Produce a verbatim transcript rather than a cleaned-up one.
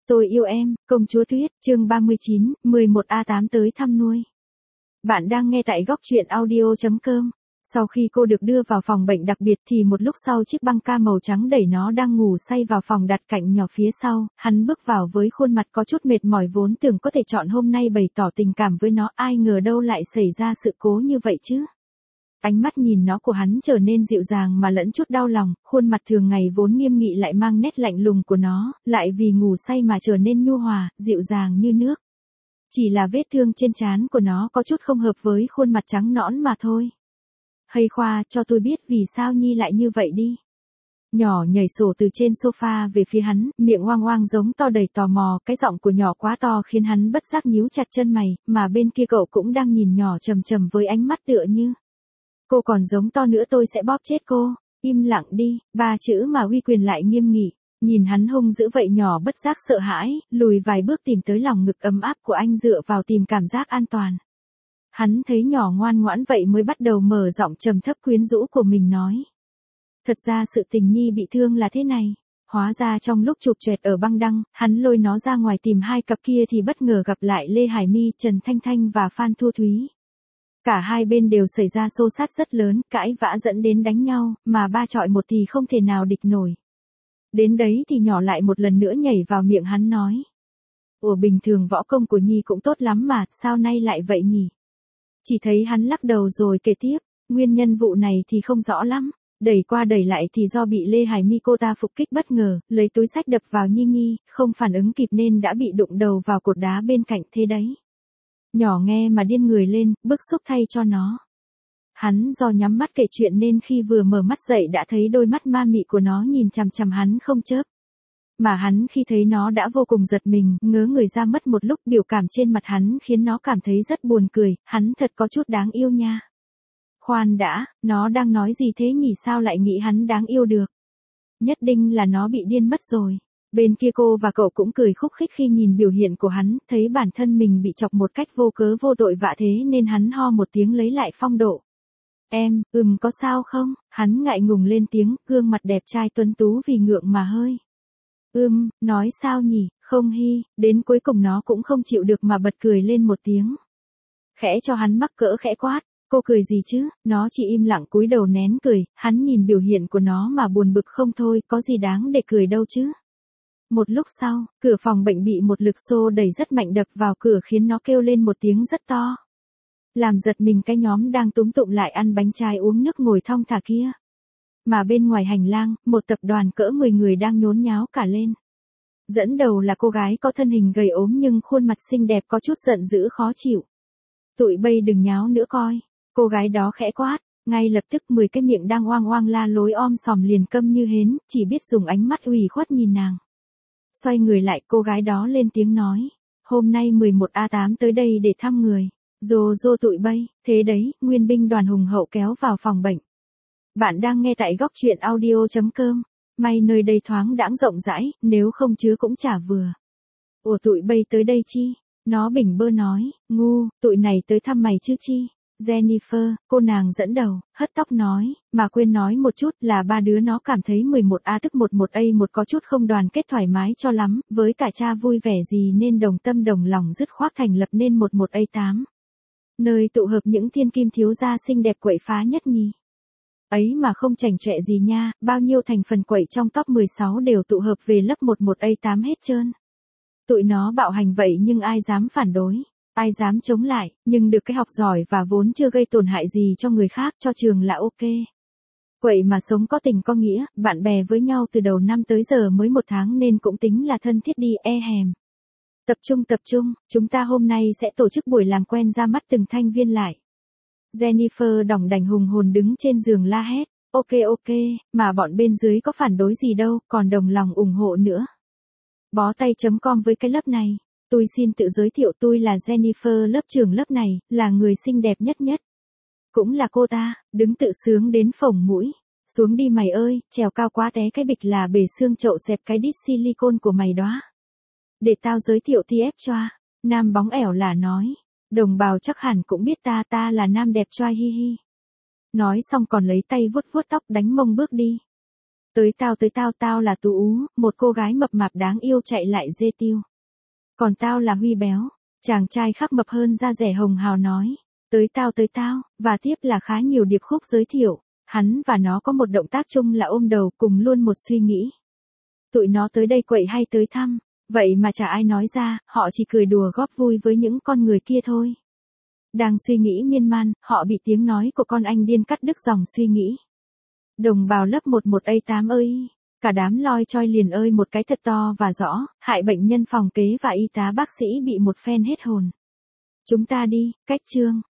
Tôi yêu em, công chúa Tuyết, chương ba mươi chín, mười một A tám tới thăm nuôi. Bạn đang nghe tại góc truyện audio chấm com. Sau khi cô được đưa vào phòng bệnh đặc biệt thì một lúc sau chiếc băng ca màu trắng đẩy nó đang ngủ say vào phòng đặt cạnh nhỏ phía sau, hắn bước vào với khuôn mặt có chút mệt mỏi vốn tưởng có thể chọn hôm nay bày tỏ tình cảm với nó, ai ngờ đâu lại xảy ra sự cố như vậy chứ. Ánh mắt nhìn nó của hắn trở nên dịu dàng mà lẫn chút đau lòng, khuôn mặt thường ngày vốn nghiêm nghị lại mang nét lạnh lùng của nó, lại vì ngủ say mà trở nên nhu hòa, dịu dàng như nước. Chỉ là vết thương trên trán của nó có chút không hợp với khuôn mặt trắng nõn mà thôi. Hay Khoa, cho tôi biết vì sao Nhi lại như vậy đi. Nhỏ nhảy sổ từ trên sofa về phía hắn, miệng oang oang giống to đầy tò mò, cái giọng của nhỏ quá to khiến hắn bất giác nhíu chặt chân mày, mà bên kia cậu cũng đang nhìn nhỏ trầm trầm với ánh mắt tựa như. Cô còn giống to nữa tôi sẽ bóp chết cô, im lặng đi, ba chữ mà uy quyền lại nghiêm nghị, nhìn hắn hung dữ vậy nhỏ bất giác sợ hãi, lùi vài bước tìm tới lòng ngực ấm áp của anh dựa vào tìm cảm giác an toàn. Hắn thấy nhỏ ngoan ngoãn vậy mới bắt đầu mở giọng trầm thấp quyến rũ của mình nói. Thật ra sự tình Nhi bị thương là thế này. Hóa ra trong lúc chụp choẹt ở băng đăng, hắn lôi nó ra ngoài tìm hai cặp kia thì bất ngờ gặp lại Lê Hải My, Trần Thanh Thanh và Phan Thu Thúy. Cả hai bên đều xảy ra xô xát rất lớn, cãi vã dẫn đến đánh nhau, mà ba chọi một thì không thể nào địch nổi. Đến đấy thì nhỏ lại một lần nữa nhảy vào miệng hắn nói. Ủa bình thường võ công của Nhi cũng tốt lắm mà, sao nay lại vậy nhỉ? Chỉ thấy hắn lắc đầu rồi kể tiếp, nguyên nhân vụ này thì không rõ lắm. Đẩy qua đẩy lại thì do bị Lê Hải My cô ta phục kích bất ngờ, lấy túi xách đập vào Nhi Nhi, không phản ứng kịp nên đã bị đụng đầu vào cột đá bên cạnh thế đấy. Nhỏ nghe mà điên người lên, bức xúc thay cho nó. Hắn do nhắm mắt kể chuyện nên khi vừa mở mắt dậy đã thấy đôi mắt ma mị của nó nhìn chằm chằm hắn không chớp. Mà hắn khi thấy nó đã vô cùng giật mình, ngớ người ra mất một lúc, biểu cảm trên mặt hắn khiến nó cảm thấy rất buồn cười, hắn thật có chút đáng yêu nha. Khoan đã, nó đang nói gì thế nhỉ, sao lại nghĩ hắn đáng yêu được? Nhất định là nó bị điên mất rồi. Bên kia cô và cậu cũng cười khúc khích khi nhìn biểu hiện của hắn, thấy bản thân mình bị chọc một cách vô cớ vô tội vạ thế nên hắn ho một tiếng lấy lại phong độ. Em, ừm có sao không? Hắn ngại ngùng lên tiếng, gương mặt đẹp trai tuấn tú vì ngượng mà hơi. Ừm, nói sao nhỉ, không hi, đến cuối cùng nó cũng không chịu được mà bật cười lên một tiếng. Khẽ cho hắn mắc cỡ khẽ quát, cô cười gì chứ, nó chỉ im lặng cúi đầu nén cười, hắn nhìn biểu hiện của nó mà buồn bực không thôi, có gì đáng để cười đâu chứ. Một lúc sau, cửa phòng bệnh bị một lực xô đẩy rất mạnh đập vào cửa khiến nó kêu lên một tiếng rất to. Làm giật mình cái nhóm đang túm tụm lại ăn bánh trái uống nước ngồi thong thả kia. Mà bên ngoài hành lang, một tập đoàn cỡ mười người đang nhốn nháo cả lên. Dẫn đầu là cô gái có thân hình gầy ốm nhưng khuôn mặt xinh đẹp có chút giận dữ khó chịu. Tụi bay đừng nháo nữa coi. Cô gái đó khẽ quát, ngay lập tức mười cái miệng đang oang oang la lối om sòm liền câm như hến, chỉ biết dùng ánh mắt ủy khuất nhìn nàng. Xoay người lại cô gái đó lên tiếng nói, hôm nay mười một A tám tới đây để thăm người. Rồ rô tụi bay, thế đấy, nguyên binh đoàn hùng hậu kéo vào phòng bệnh. Bạn đang nghe tại góc truyện audio chấm com, may nơi đây thoáng đãng rộng rãi, nếu không chứa cũng chả vừa. Ủa tụi bay tới đây chi? Nó bỉnh bơ nói, ngu, tụi này tới thăm mày chứ chi? Jennifer, cô nàng dẫn đầu, hất tóc nói, mà quên nói một chút là ba đứa nó cảm thấy mười một A tức mười một A một có chút không đoàn kết thoải mái cho lắm, với cả cha vui vẻ gì nên đồng tâm đồng lòng dứt khoát thành lập nên mười một A tám. Nơi tụ hợp những thiên kim thiếu gia xinh đẹp quậy phá nhất nhì. Ấy mà không chảnh chọe gì nha, bao nhiêu thành phần quậy trong top mười sáu đều tụ hợp về lớp mười một A tám hết trơn. Tụi nó bạo hành vậy nhưng ai dám phản đối, ai dám chống lại, nhưng được cái học giỏi và vốn chưa gây tổn hại gì cho người khác cho trường là ok. Quậy mà sống có tình có nghĩa, bạn bè với nhau từ đầu năm tới giờ mới một tháng nên cũng tính là thân thiết đi e hèm. Tập trung tập trung, chúng ta hôm nay sẽ tổ chức buổi làm quen ra mắt từng thanh viên lại. Jennifer đỏng đảnh hùng hồn đứng trên giường la hét, ok ok, mà bọn bên dưới có phản đối gì đâu, còn đồng lòng ủng hộ nữa. Bó tay chấm com với cái lớp này, tôi xin tự giới thiệu tôi là Jennifer lớp trưởng lớp này, là người xinh đẹp nhất nhất. Cũng là cô ta, đứng tự sướng đến phồng mũi, xuống đi mày ơi, trèo cao quá té cái bịch là bể xương chậu xẹp cái đít silicone của mày đó. Để tao giới thiệu tê ép cho, nam bóng ẻo là nói, đồng bào chắc hẳn cũng biết ta ta là nam đẹp trai hi hi. Nói xong còn lấy tay vuốt vuốt tóc đánh mông bước đi. Tới tao tới tao tao là Tú Ú, một cô gái mập mạp đáng yêu chạy lại dê tiêu. Còn tao là Huy béo, chàng trai khắc mập hơn da rẻ hồng hào nói. Tới tao tới tao, và tiếp là khá nhiều điệp khúc giới thiệu, hắn và nó có một động tác chung là ôm đầu cùng luôn một suy nghĩ. Tụi nó tới đây quậy hay tới thăm, vậy mà chả ai nói ra, họ chỉ cười đùa góp vui với những con người kia thôi. Đang suy nghĩ miên man, họ bị tiếng nói của con anh điên cắt đứt dòng suy nghĩ. Đồng bào lớp một một A tám ơi, cả đám loi choi liền ơi một cái thật to và rõ, hại bệnh nhân phòng kế và y tá bác sĩ bị một phen hết hồn. Chúng ta đi, cách chương.